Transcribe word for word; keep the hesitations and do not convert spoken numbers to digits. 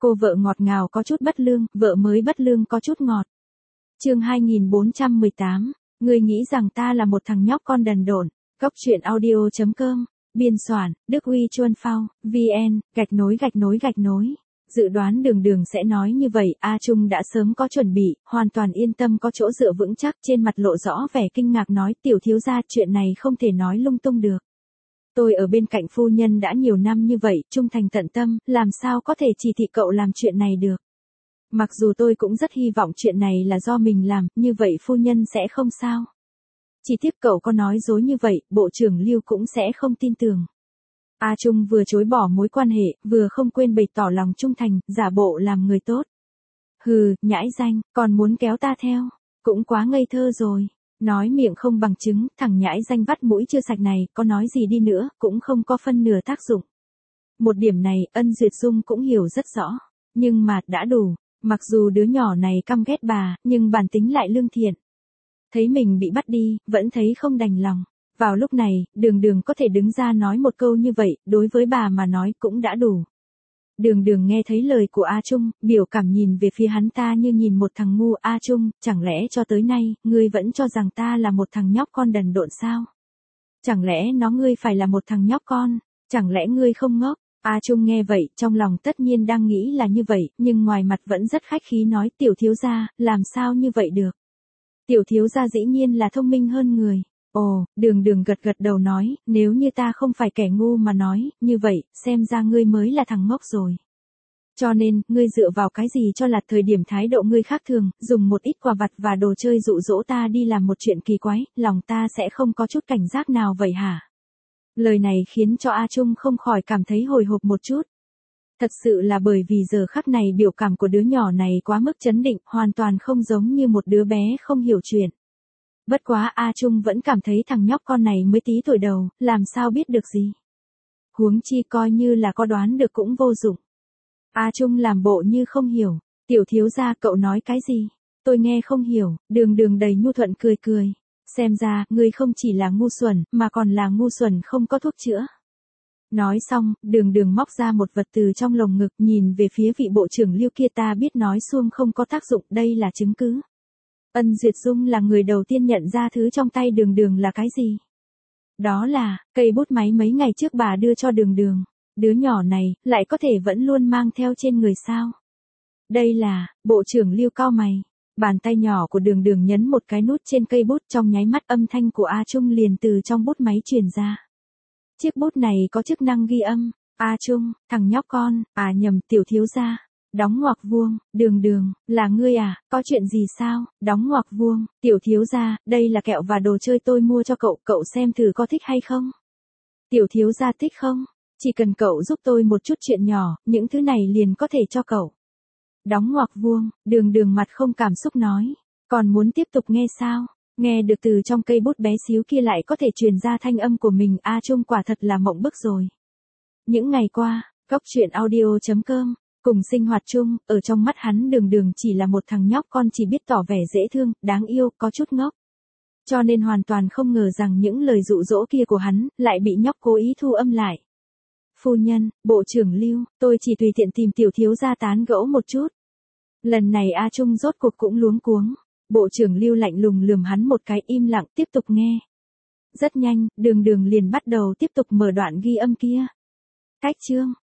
Cô vợ ngọt ngào có chút bất lương, vợ mới bất lương có chút ngọt. Chương hai nghìn bốn trăm mười tám, ngươi nghĩ rằng ta là một thằng nhóc con đần độn. Cốc truyện audio chấm com, biên soạn, Đức Huy Chuân Phao, vn, gạch nối gạch nối gạch nối. Dự đoán Đường Đường sẽ nói như vậy, A Trung đã sớm có chuẩn bị, hoàn toàn yên tâm có chỗ dựa vững chắc, trên mặt lộ rõ vẻ kinh ngạc nói, tiểu thiếu gia, chuyện này không thể nói lung tung được. Tôi ở bên cạnh phu nhân đã nhiều năm như vậy, trung thành tận tâm, làm sao có thể chỉ thị cậu làm chuyện này được. Mặc dù tôi cũng rất hy vọng chuyện này là do mình làm, như vậy phu nhân sẽ không sao. Chỉ tiếp cậu có nói dối như vậy, bộ trưởng Lưu cũng sẽ không tin tưởng. A Trung vừa chối bỏ mối quan hệ, vừa không quên bày tỏ lòng trung thành, giả bộ làm người tốt. Hừ, nhãi danh, còn muốn kéo ta theo, cũng quá ngây thơ rồi. Nói miệng không bằng chứng, thằng nhãi danh vắt mũi chưa sạch này, có nói gì đi nữa, cũng không có phân nửa tác dụng. Một điểm này, Ân Duyệt Dung cũng hiểu rất rõ. Nhưng mà, đã đủ. Mặc dù đứa nhỏ này căm ghét bà, nhưng bản tính lại lương thiện. Thấy mình bị bắt đi, vẫn thấy không đành lòng. Vào lúc này, Đường Đường có thể đứng ra nói một câu như vậy, đối với bà mà nói cũng đã đủ. Đường Đường nghe thấy lời của A Trung, biểu cảm nhìn về phía hắn ta như nhìn một thằng ngu. A Trung, chẳng lẽ cho tới nay, ngươi vẫn cho rằng ta là một thằng nhóc con đần độn sao? Chẳng lẽ nó ngươi phải là một thằng nhóc con? Chẳng lẽ ngươi không ngốc? A Trung nghe vậy, trong lòng tất nhiên đang nghĩ là như vậy, nhưng ngoài mặt vẫn rất khách khí nói, tiểu thiếu gia, làm sao như vậy được? Tiểu thiếu gia dĩ nhiên là thông minh hơn người. Ồ, Đường Đường gật gật đầu nói, nếu như ta không phải kẻ ngu mà nói, như vậy, xem ra ngươi mới là thằng ngốc rồi. Cho nên, ngươi dựa vào cái gì cho là thời điểm thái độ ngươi khác thường, dùng một ít quà vặt và đồ chơi dụ dỗ ta đi làm một chuyện kỳ quái, lòng ta sẽ không có chút cảnh giác nào vậy hả? Lời này khiến cho A Trung không khỏi cảm thấy hồi hộp một chút. Thật sự là bởi vì giờ khắc này biểu cảm của đứa nhỏ này quá mức chấn định, hoàn toàn không giống như một đứa bé không hiểu chuyện. Bất quá A Trung vẫn cảm thấy thằng nhóc con này mới tí tuổi đầu, làm sao biết được gì. Huống chi coi như là có đoán được cũng vô dụng. A Trung làm bộ như không hiểu, tiểu thiếu gia cậu nói cái gì? Tôi nghe không hiểu, Đường Đường đầy nhu thuận cười cười. Xem ra, ngươi không chỉ là ngu xuẩn, mà còn là ngu xuẩn không có thuốc chữa. Nói xong, Đường Đường móc ra một vật từ trong lồng ngực, nhìn về phía vị bộ trưởng Lưu kia, ta biết nói suông không có tác dụng, đây là chứng cứ. Ân Duyệt Dung là người đầu tiên nhận ra thứ trong tay Đường Đường là cái gì. Đó là, cây bút máy mấy ngày trước bà đưa cho Đường Đường. Đứa nhỏ này, lại có thể vẫn luôn mang theo trên người sao. Đây là, bộ trưởng Lưu cau mày. Bàn tay nhỏ của Đường Đường nhấn một cái nút trên cây bút, trong nháy mắt âm thanh của A Trung liền từ trong bút máy truyền ra. Chiếc bút này có chức năng ghi âm. A Trung, thằng nhóc con, à nhầm, tiểu thiếu gia. Đóng ngoặc vuông, Đường Đường, là ngươi à, có chuyện gì sao? Đóng ngoặc vuông, tiểu thiếu gia, đây là kẹo và đồ chơi tôi mua cho cậu, cậu xem thử có thích hay không? Tiểu thiếu gia thích không? Chỉ cần cậu giúp tôi một chút chuyện nhỏ, những thứ này liền có thể cho cậu. Đóng ngoặc vuông, Đường Đường mặt không cảm xúc nói. Còn muốn tiếp tục nghe sao? Nghe được từ trong cây bút bé xíu kia lại có thể truyền ra thanh âm của mình, A Trung quả thật là mộng bức rồi. Những ngày qua, Cốc truyện audio chấm com, cùng sinh hoạt chung, ở trong mắt hắn Đường Đường chỉ là một thằng nhóc con chỉ biết tỏ vẻ dễ thương, đáng yêu, có chút ngốc. Cho nên hoàn toàn không ngờ rằng những lời dụ dỗ kia của hắn, lại bị nhóc cố ý thu âm lại. Phu nhân, bộ trưởng Lưu, tôi chỉ tùy tiện tìm tiểu thiếu gia tán gẫu một chút. Lần này A Trung rốt cuộc cũng luống cuống. Bộ trưởng Lưu lạnh lùng lườm hắn một cái, im lặng tiếp tục nghe. Rất nhanh, Đường Đường liền bắt đầu tiếp tục mở đoạn ghi âm kia. Cách chương,